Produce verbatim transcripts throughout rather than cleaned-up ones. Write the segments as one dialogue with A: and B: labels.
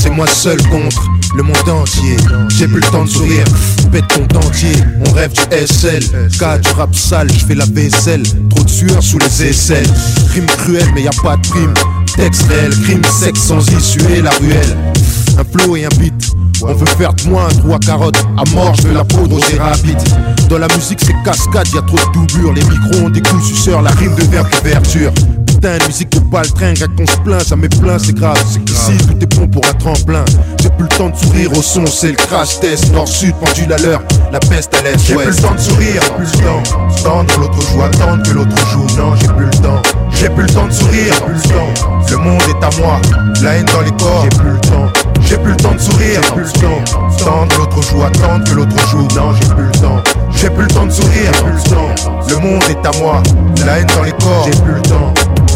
A: c'est moi seul contre le monde entier. J'ai plus le temps de sourire, pète ton dentier. On rêve du S L, K du rap sale, je fais la vaisselle. Trop de sueur sous les aisselles. Crime cruel mais y a pas de prime. Texte réel, crime sexe sans issue et la ruelle. Un flow et un beat. On veut faire de moi un trou à carotte. À mort, je veux la poudre, c'est rapide. Dans la musique, c'est cascade, y'a trop de doublures. Les micros ont des coups suceurs, la rime devient couverture. Putain, une musique de baltringue, quand on se plaint, jamais plein, c'est grave. Ici, tout est bon pour un tremplin. J'ai plus le temps de sourire au son, c'est le crash test. Nord-sud, pendule à l'heure, la peste à l'est. J'ai plus le temps de sourire, plus le temps. Tendre l'autre joue, attendre que l'autre joue. Non, j'ai plus le temps. J'ai plus le temps de sourire, plus le temps. Le monde est à moi, la haine dans les corps. J'ai plus le temps. J'ai plus le temps de sourire, j'ai plus le temps. Tendre l'autre joue, attendre que l'autre joue. Non, j'ai plus le temps. J'ai plus le temps de sourire, j'ai plus le temps. Le monde est à moi, la haine dans les corps. J'ai plus le temps.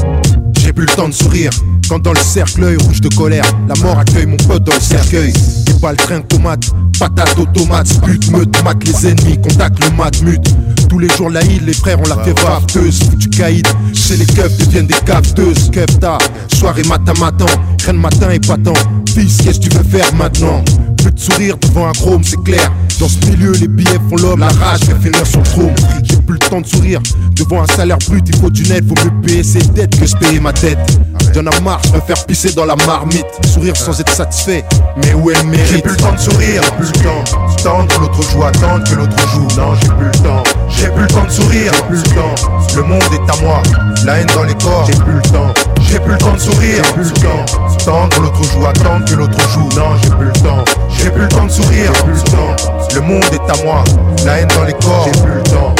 A: J'ai plus le temps de sourire. Quand dans le cercueil rouge de colère, la mort accueille mon pote dans le cercueil. Des balles, train, tomate, patate, automate, but, meute, mate les ennemis, contact le mat, mute. Tous les jours la île, les frères on la fait varteuse. Foutu caïd, chez les keufs deviennent des capteuses. Keuf tard, soirée matin matin, reine matin épatant. Fils, qu'est-ce que tu veux faire maintenant? Plus de sourire devant un chrome, c'est clair. Dans ce milieu, les billets font l'homme, la rage fait finir sur le trône. J'ai plus le temps de sourire. Devant un salaire brut, il faut du net, faut mieux payer ses dettes que se payer ma tête. Y'en a marre, je me faire pisser dans la marmite. Sourire sans être satisfait, mais où elle mérite. J'ai plus le temps de sourire, j'ai plus le temps. Tendre l'autre joue, attendre que l'autre joue. Non, j'ai plus le temps. J'ai plus le temps de sourire, j'ai plus le temps. Le monde est à moi, la haine dans les corps. J'ai plus le temps. J'ai plus le temps de sourire, j'ai plus le temps. Tendre l'autre joue, attendre que l'autre joue. Non, j'ai plus le temps. J'ai plus le temps de sourire, j'ai plus le temps. Le monde est à moi, la haine dans les corps. J'ai plus le temps.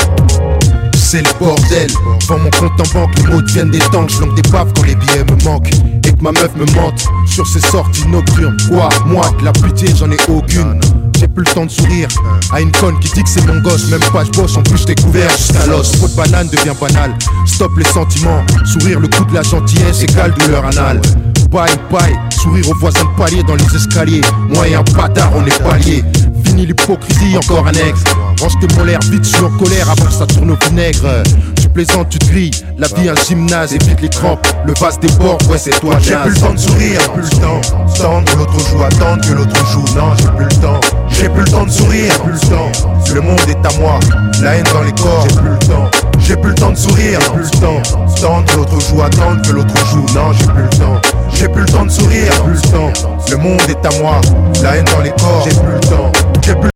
A: C'est le bordel, devant mon compte en banque, les mots deviennent des tanks. Je langue des baffes quand les billets me manquent et que ma meuf me mente sur ses sorties nocturnes. Quoi, moi, de la pitié, j'en ai aucune. J'ai plus le temps de sourire à une conne qui dit que c'est mon gosse. Même pas je bosse, en plus je découvert jusqu'à l'os. Peau de banane devient banal, stop les sentiments. Sourire le coup de la gentillesse égale douleur anale. Bye bye, sourire aux voisins de palier dans les escaliers. Moi et un bâtard on est pas liés. Fini l'hypocrisie, encore un ex. Range tes molaires, vite, je suis en colère avant que ça tourne au vinaigre. Tu plaisantes, tu te grilles, la vie un gymnase, évite les crampes, le vase déborde, ouais c'est toi. J'ai plus le temps de sourire, j'ai plus le temps. Tendre l'autre joue, attendre que l'autre joue. Non, j'ai plus le temps. J'ai plus le temps de sourire, j'ai plus le temps. Le monde est à moi, la haine dans les corps. J'ai plus le temps. J'ai plus le temps de sourire, j'ai plus le temps. Tendre l'autre joue, attendre que l'autre joue. Non, j'ai plus le temps. J'ai plus le temps de sourire, j'ai plus le temps. Le monde est à moi, la haine dans les corps. J'ai plus le temps. J'ai plus